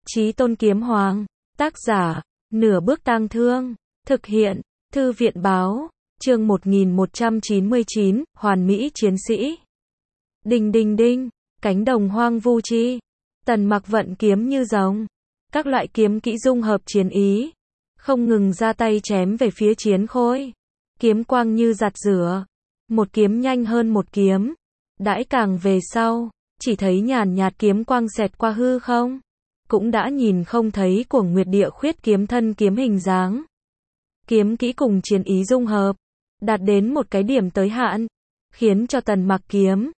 Chí Tôn Kiếm Hoàng. Tác giả, Nửa Bước Tang Thương. Thực hiện, Thư viện Báo. Chương 1199, Hoàn Mỹ Chiến Sĩ. Đinh đinh đinh, cánh đồng hoang vu chi. Tần Mặc vận kiếm như rồng. Các loại kiếm kỹ dung hợp chiến ý. Không ngừng ra tay chém về phía Chiến Khôi. Kiếm quang như giặt rửa. Một kiếm nhanh hơn một kiếm. Đãi càng về sau, chỉ thấy nhàn nhạt kiếm quang xẹt qua hư không. Cũng đã nhìn không thấy của Nguyệt Địa Khuyết kiếm thân kiếm hình dáng. Kiếm kỹ cùng chiến ý dung hợp, đạt đến một cái điểm tới hạn, khiến cho Tần Mặc kiếm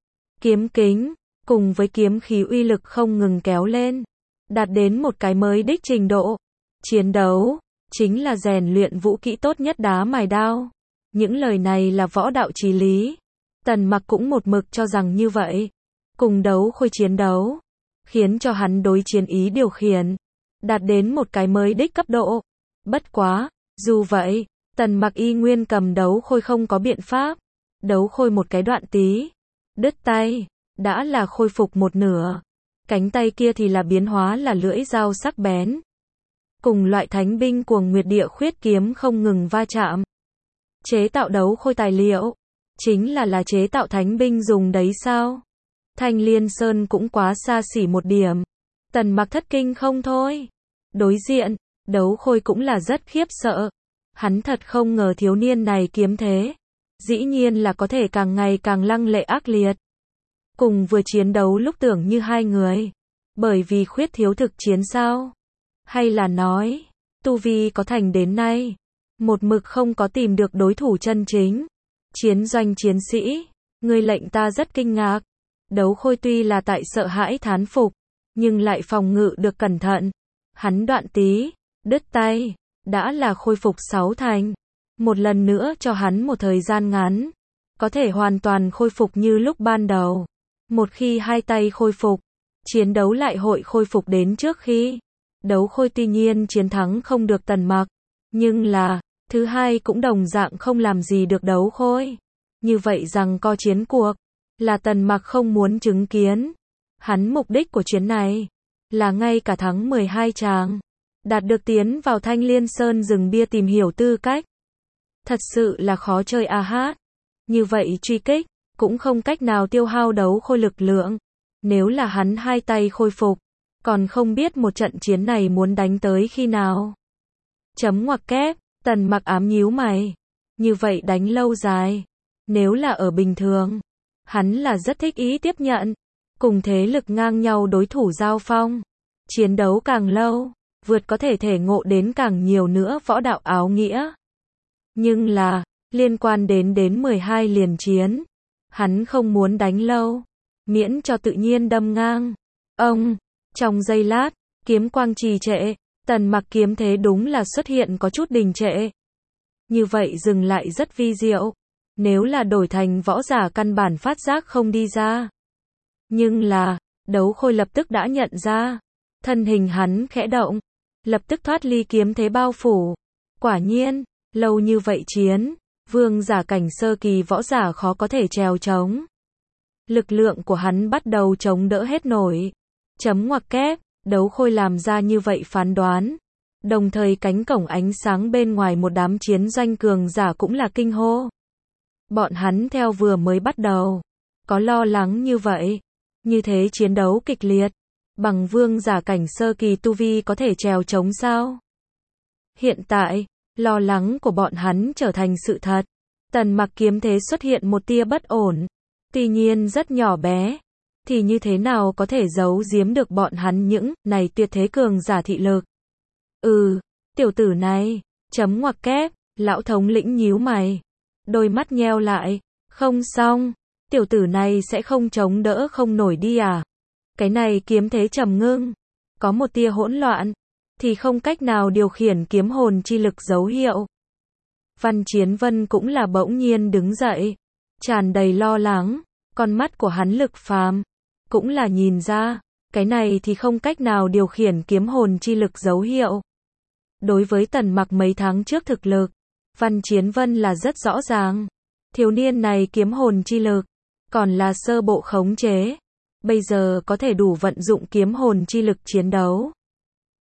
kính, cùng với kiếm khí uy lực không ngừng kéo lên, đạt đến một cái mới đích trình độ. Chiến đấu, chính là rèn luyện vũ kỹ tốt nhất đá mài đao. Những lời này là võ đạo chí lý. Tần Mặc cũng một mực cho rằng như vậy. Cùng đấu khôi chiến đấu, khiến cho hắn đối chiến ý điều khiển, đạt đến một cái mới đích cấp độ. Bất quá, dù vậy, Tần Mặc y nguyên cầm đấu khôi không có biện pháp. Đấu khôi một cái đoạn tí, đứt tay, đã là khôi phục một nửa. Cánh tay kia thì là biến hóa là lưỡi dao sắc bén. Cùng loại thánh binh của Nguyệt Địa Khuyết kiếm không ngừng va chạm. Chế tạo đấu khôi tài liệu, chính là chế tạo thánh binh dùng đấy sao? Thanh Liên Sơn cũng quá xa xỉ một điểm. Tần Mặc thất kinh không thôi. Đối diện, đấu khôi cũng là rất khiếp sợ. Hắn thật không ngờ thiếu niên này kiếm thế. Dĩ nhiên là có thể càng ngày càng lăng lệ ác liệt. Cùng vừa chiến đấu lúc tưởng như hai người. Bởi vì khuyết thiếu thực chiến sao? Hay là nói, tu vi có thành đến nay, một mực không có tìm được đối thủ chân chính. Chiến doanh chiến sĩ, ngươi lệnh ta rất kinh ngạc. Đấu khôi tuy là tại sợ hãi thán phục, nhưng lại phòng ngự được cẩn thận. Hắn đoạn tí, đứt tay, đã là khôi phục 6 thành. Một lần nữa cho hắn một thời gian ngắn, có thể hoàn toàn khôi phục như lúc ban đầu. Một khi hai tay khôi phục, chiến đấu lại hội khôi phục đến trước khi. Đấu khôi tuy nhiên chiến thắng không được Tần Mặc, nhưng là, thứ hai cũng đồng dạng không làm gì được đấu khôi. Như vậy rằng co chiến cuộc, là Tần Mặc không muốn chứng kiến. Hắn mục đích của chuyến này, là ngay cả thắng 12 tràng, đạt được tiến vào Thanh Liên Sơn rừng bia tìm hiểu tư cách. Thật sự là khó chơi a hát. Như vậy truy kích, cũng không cách nào tiêu hao đấu khôi lực lượng. Nếu là hắn hai tay khôi phục, còn không biết một trận chiến này muốn đánh tới khi nào. Chấm ngoặc kép, Tần Mặc ám nhíu mày. Như vậy đánh lâu dài, nếu là ở bình thường, hắn là rất thích ý tiếp nhận. Cùng thế lực ngang nhau đối thủ giao phong. Chiến đấu càng lâu, vượt có thể thể ngộ đến càng nhiều nữa võ đạo áo nghĩa. Nhưng là, liên quan đến 12 liền chiến, hắn không muốn đánh lâu, miễn cho tự nhiên đâm ngang. Ông, trong giây lát, kiếm quang trì trệ, Tần Mặc kiếm thế đúng là xuất hiện có chút đình trệ. Như vậy dừng lại rất vi diệu. Nếu là đổi thành võ giả căn bản phát giác không đi ra. Nhưng là, đấu khôi lập tức đã nhận ra. Thân hình hắn khẽ động, lập tức thoát ly kiếm thế bao phủ. Quả nhiên, lâu như vậy chiến, vương giả cảnh sơ kỳ võ giả khó có thể trèo trống. Lực lượng của hắn bắt đầu chống đỡ hết nổi. Chấm ngoặc kép, đấu khôi làm ra như vậy phán đoán. Đồng thời cánh cổng ánh sáng bên ngoài một đám chiến doanh cường giả cũng là kinh hô. Bọn hắn theo vừa mới bắt đầu, có lo lắng như vậy. Như thế chiến đấu kịch liệt, bằng vương giả cảnh sơ kỳ tu vi có thể trèo trống sao? Hiện tại, lo lắng của bọn hắn trở thành sự thật. Tần Mặc kiếm thế xuất hiện một tia bất ổn. Tuy nhiên rất nhỏ bé, thì như thế nào có thể giấu giếm được bọn hắn những này tuyệt thế cường giả thị lực. Tiểu tử này, chấm ngoặc kép, lão thống lĩnh nhíu mày. Đôi mắt nheo lại, không xong, tiểu tử này sẽ không chống đỡ không nổi đi à? Cái này kiếm thế trầm ngưng, có một tia hỗn loạn, thì không cách nào điều khiển kiếm hồn chi lực dấu hiệu. Văn Chiến Vân cũng là bỗng nhiên đứng dậy, tràn đầy lo lắng, con mắt của hắn lực phàm, cũng là nhìn ra, cái này thì không cách nào điều khiển kiếm hồn chi lực dấu hiệu. Đối với Tần Mặc mấy tháng trước thực lực, Văn Chiến Vân là rất rõ ràng. Thiếu niên này kiếm hồn chi lực, còn là sơ bộ khống chế. Bây giờ có thể đủ vận dụng kiếm hồn chi lực chiến đấu.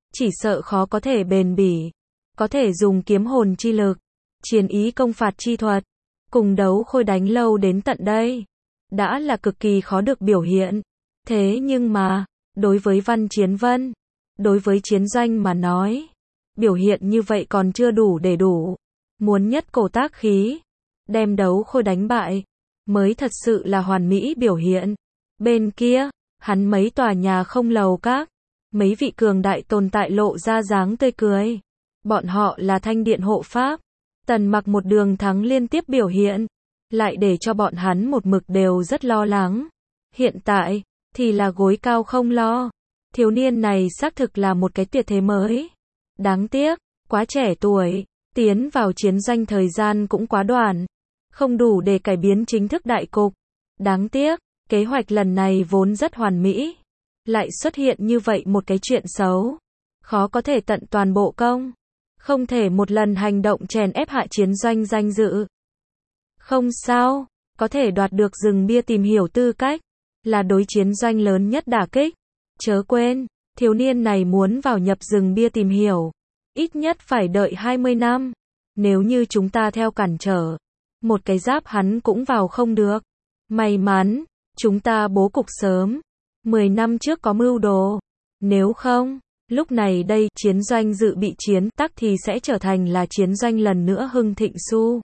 chỉ sợ khó có thể bền bỉ. Có thể dùng kiếm hồn chi lực, chiến ý công phạt chi thuật, cùng đấu khôi đánh lâu đến tận đây, đã là cực kỳ khó được biểu hiện. Thế nhưng mà, đối với Văn Chiến Vân, đối với chiến doanh mà nói, biểu hiện như vậy còn chưa đủ để đủ. Muốn nhất cổ tác khí, đem đấu khôi đánh bại, mới thật sự là hoàn mỹ biểu hiện. Bên kia, hắn mấy tòa nhà không lầu các, mấy vị cường đại tồn tại lộ ra dáng tươi cười. Bọn họ là Thanh Điện hộ pháp. Tần Mặc một đường thắng liên tiếp biểu hiện, lại để cho bọn hắn một mực đều rất lo lắng. Hiện tại, thì là gối cao không lo. Thiếu niên này xác thực là một cái tuyệt thế mới. Đáng tiếc, quá trẻ tuổi, tiến vào chiến doanh thời gian cũng quá đoạn, không đủ để cải biến chính thức đại cục. Đáng tiếc, kế hoạch lần này vốn rất hoàn mỹ, lại xuất hiện như vậy một cái chuyện xấu. Khó có thể tận toàn bộ công, không thể một lần hành động chèn ép hạ chiến doanh danh dự. Không sao, có thể đoạt được rừng bia tìm hiểu tư cách, là đối chiến doanh lớn nhất đả kích. Chớ quên, thiếu niên này muốn vào nhập rừng bia tìm hiểu, ít nhất phải đợi 20 năm. Nếu như chúng ta theo cản trở, một cái giáp hắn cũng vào không được. May mắn, chúng ta bố cục sớm, 10 năm trước có mưu đồ. Nếu không, lúc này đây, chiến doanh dự bị chiến tắc thì sẽ trở thành là chiến doanh lần nữa hưng thịnh su.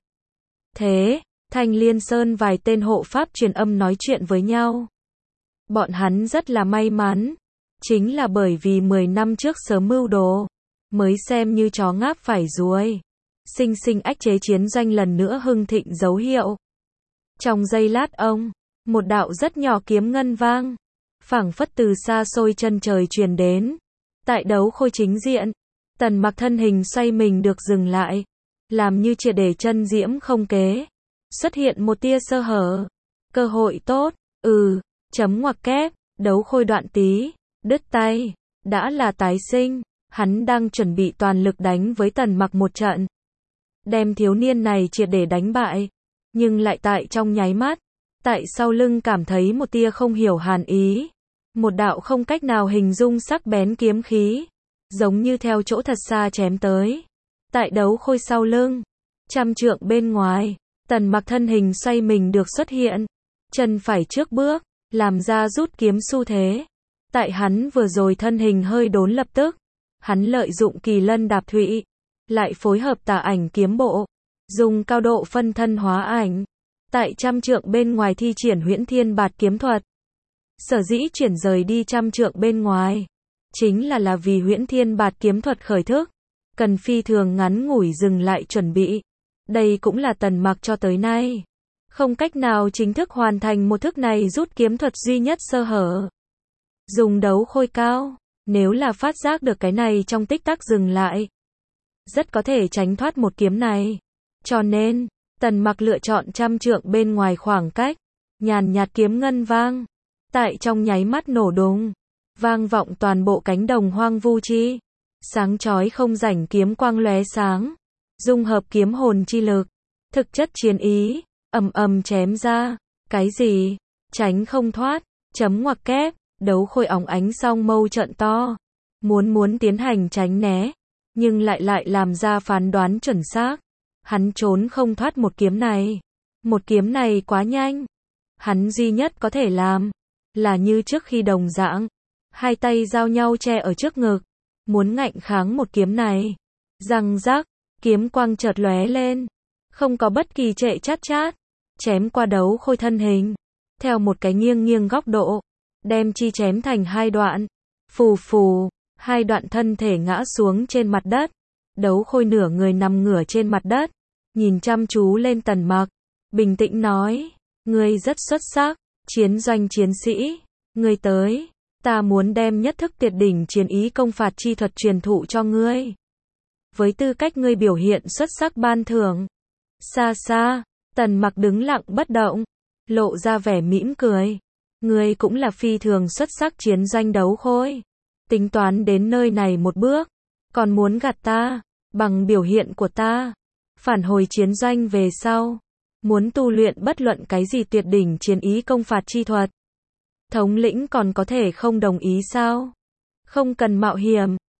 Thế, Thanh Liên Sơn vài tên hộ pháp truyền âm nói chuyện với nhau. Bọn hắn rất là may mắn, chính là bởi vì 10 năm trước sớm mưu đồ, mới xem như chó ngáp phải ruồi, sinh sinh ách chế chiến doanh lần nữa hưng thịnh dấu hiệu. Trong giây lát một đạo rất nhỏ kiếm ngân vang, phảng phất từ xa xôi chân trời truyền đến. Tại đấu khôi chính diện, Tần Mặc thân hình xoay mình được dừng lại, làm như triệt để chân diễm không kế. Xuất hiện một tia sơ hở. Cơ hội tốt, chấm ngoặc kép, đấu khôi đoạn tí, đứt tay, đã là tái sinh. Hắn đang chuẩn bị toàn lực đánh với Tần Mặc một trận, đem thiếu niên này triệt để đánh bại. Nhưng lại tại trong nháy mắt, tại sau lưng cảm thấy một tia không hiểu hàn ý. Một đạo không cách nào hình dung sắc bén kiếm khí, giống như theo chỗ thật xa chém tới. Tại đấu khôi sau lưng, 100 trượng bên ngoài, Tần Mặc thân hình xoay mình được xuất hiện, chân phải trước bước, làm ra rút kiếm xu thế. Tại hắn vừa rồi thân hình hơi đốn lập tức, hắn lợi dụng kỳ lân đạp thụy, lại phối hợp tà ảnh kiếm bộ, dùng cao độ phân thân hóa ảnh, tại 100 trượng bên ngoài thi triển Huyễn Thiên Bạt kiếm thuật. Sở dĩ chuyển rời đi 100 trượng bên ngoài, chính là vì Huyễn Thiên Bạt kiếm thuật khởi thức, cần phi thường ngắn ngủi dừng lại chuẩn bị. Đây cũng là Tần Mặc cho tới nay không cách nào chính thức hoàn thành một thức này rút kiếm thuật duy nhất sơ hở. Dùng đấu khôi cao, nếu là phát giác được cái này trong tích tắc dừng lại, rất có thể tránh thoát một kiếm này. Cho nên, Tần Mặc lựa chọn 100 trượng bên ngoài khoảng cách, nhàn nhạt kiếm ngân vang, tại trong nháy mắt nổ đùng, vang vọng toàn bộ cánh đồng hoang vu chi. Sáng chói không rảnh kiếm quang lóe sáng, dung hợp kiếm hồn chi lực, thực chất chiến ý, ầm ầm chém ra. Cái gì? Tránh không thoát, chấm ngoặc kép, đấu khôi óng ánh song mâu trợn to, muốn tiến hành tránh né, nhưng lại làm ra phán đoán chuẩn xác. Hắn trốn không thoát một kiếm này. Một kiếm này quá nhanh. Hắn duy nhất có thể làm, là như trước khi đồng dạng, hai tay giao nhau che ở trước ngực, muốn ngạnh kháng một kiếm này. Răng rắc, kiếm quang chợt lóe lên, không có bất kỳ trệ chát, chém qua đấu khôi thân hình, theo một cái nghiêng góc độ, đem chi chém thành hai đoạn. Phù phù, hai đoạn thân thể ngã xuống trên mặt đất. Đấu khôi nửa người nằm ngửa trên mặt đất, nhìn chăm chú lên Tần Mặc, bình tĩnh nói, ngươi rất xuất sắc, chiến doanh chiến sĩ, ngươi tới, ta muốn đem nhất thức tuyệt đỉnh chiến ý công phạt chi thuật truyền thụ cho ngươi. Với tư cách ngươi biểu hiện xuất sắc ban thưởng. Xa xa, Tần Mặc đứng lặng bất động, lộ ra vẻ mỉm cười. Ngươi cũng là phi thường xuất sắc chiến doanh đấu khôi. Tính toán đến nơi này một bước, còn muốn gạt ta, bằng biểu hiện của ta, phản hồi chiến doanh về sau, muốn tu luyện bất luận cái gì tuyệt đỉnh chiến ý công phạt chi thuật. Thống lĩnh còn có thể không đồng ý sao? Không cần mạo hiểm,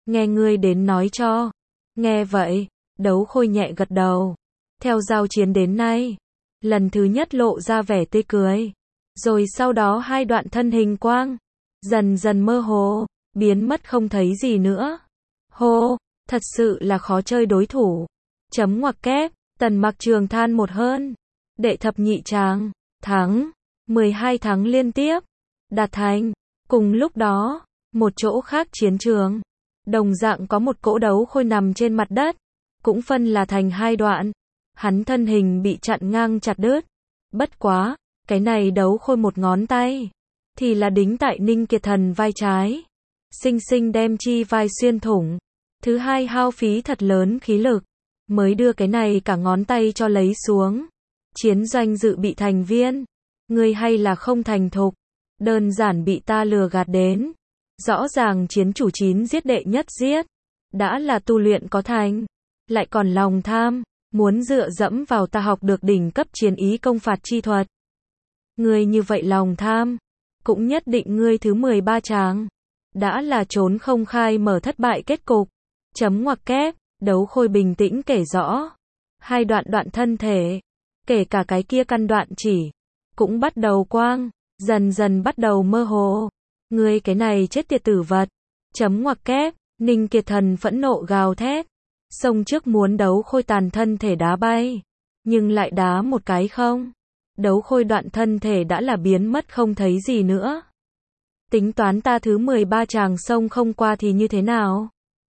Nghe ngươi đến nói cho. Nghe vậy, Đấu Khôi nhẹ gật đầu. Theo giao chiến đến nay, lần thứ nhất lộ ra vẻ tươi cười. Rồi sau đó hai đoạn thân hình quang, dần dần mơ hồ, biến mất không thấy gì nữa. Hô, thật sự là khó chơi đối thủ. Chấm ngoặc kép, Tần Mặc Trường than một hơn. Đệ thập nhị tràng, thắng, 12 thắng liên tiếp, đạt thành. Cùng lúc đó, một chỗ khác chiến trường, đồng dạng có một cỗ Đấu Khôi nằm trên mặt đất, cũng phân là thành hai đoạn. Hắn thân hình bị chặn ngang chặt đứt. Bất quá, cái này Đấu Khôi một ngón tay, thì là đính tại Ninh Kiệt Thần vai trái. Sinh sinh đem chi vai xuyên thủng. Thứ hai hao phí thật lớn khí lực, mới đưa cái này cả ngón tay cho lấy xuống. Chiến doanh dự bị thành viên. Ngươi hay là không thành thục. Đơn giản bị ta lừa gạt đến. Rõ ràng chiến chủ 9 giết đệ nhất giết. Đã là tu luyện có thành. Lại còn lòng tham. Muốn dựa dẫm vào ta học được đỉnh cấp chiến ý công phạt chi thuật. Ngươi như vậy lòng tham. Cũng nhất định ngươi thứ 13 tràng. Đã là trốn không khai mở thất bại kết cục. Chấm ngoặc kép, Đấu Khôi bình tĩnh kể rõ. Hai đoạn đoạn thân thể, kể cả cái kia căn đoạn chỉ, cũng bắt đầu quang, dần dần bắt đầu mơ hồ. Ngươi cái này chết tiệt tử vật. Chấm ngoặc kép, Ninh Kiệt Thần phẫn nộ gào thét. Xông trước muốn Đấu Khôi tàn thân thể đá bay. Nhưng lại đá một cái không. Đấu Khôi đoạn thân thể đã là biến mất không thấy gì nữa. Tính toán ta thứ 13 tràng sông không qua thì như thế nào?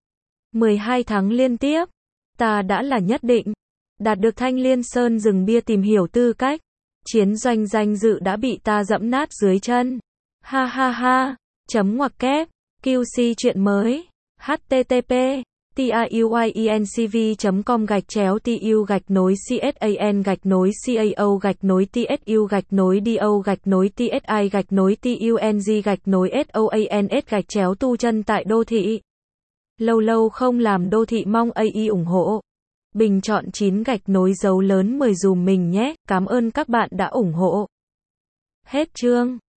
12 tháng liên tiếp, ta đã là nhất định đạt được Thanh Liên Sơn rừng bia tìm hiểu tư cách. Chiến doanh danh dự đã bị ta dẫm nát dưới chân. Ha ha ha. Chấm ngoặc kép, QC chuyện mới. http tiuy.cn/TU-CSAN-TO-TSU-TUNG/TUNG tu chân tại đô thị. Lâu lâu không làm đô thị mong AI ủng hộ. Bình chọn 9 gạch nối dấu lớn 10 dùm mình nhé. Cảm ơn các bạn đã ủng hộ. Hết chương.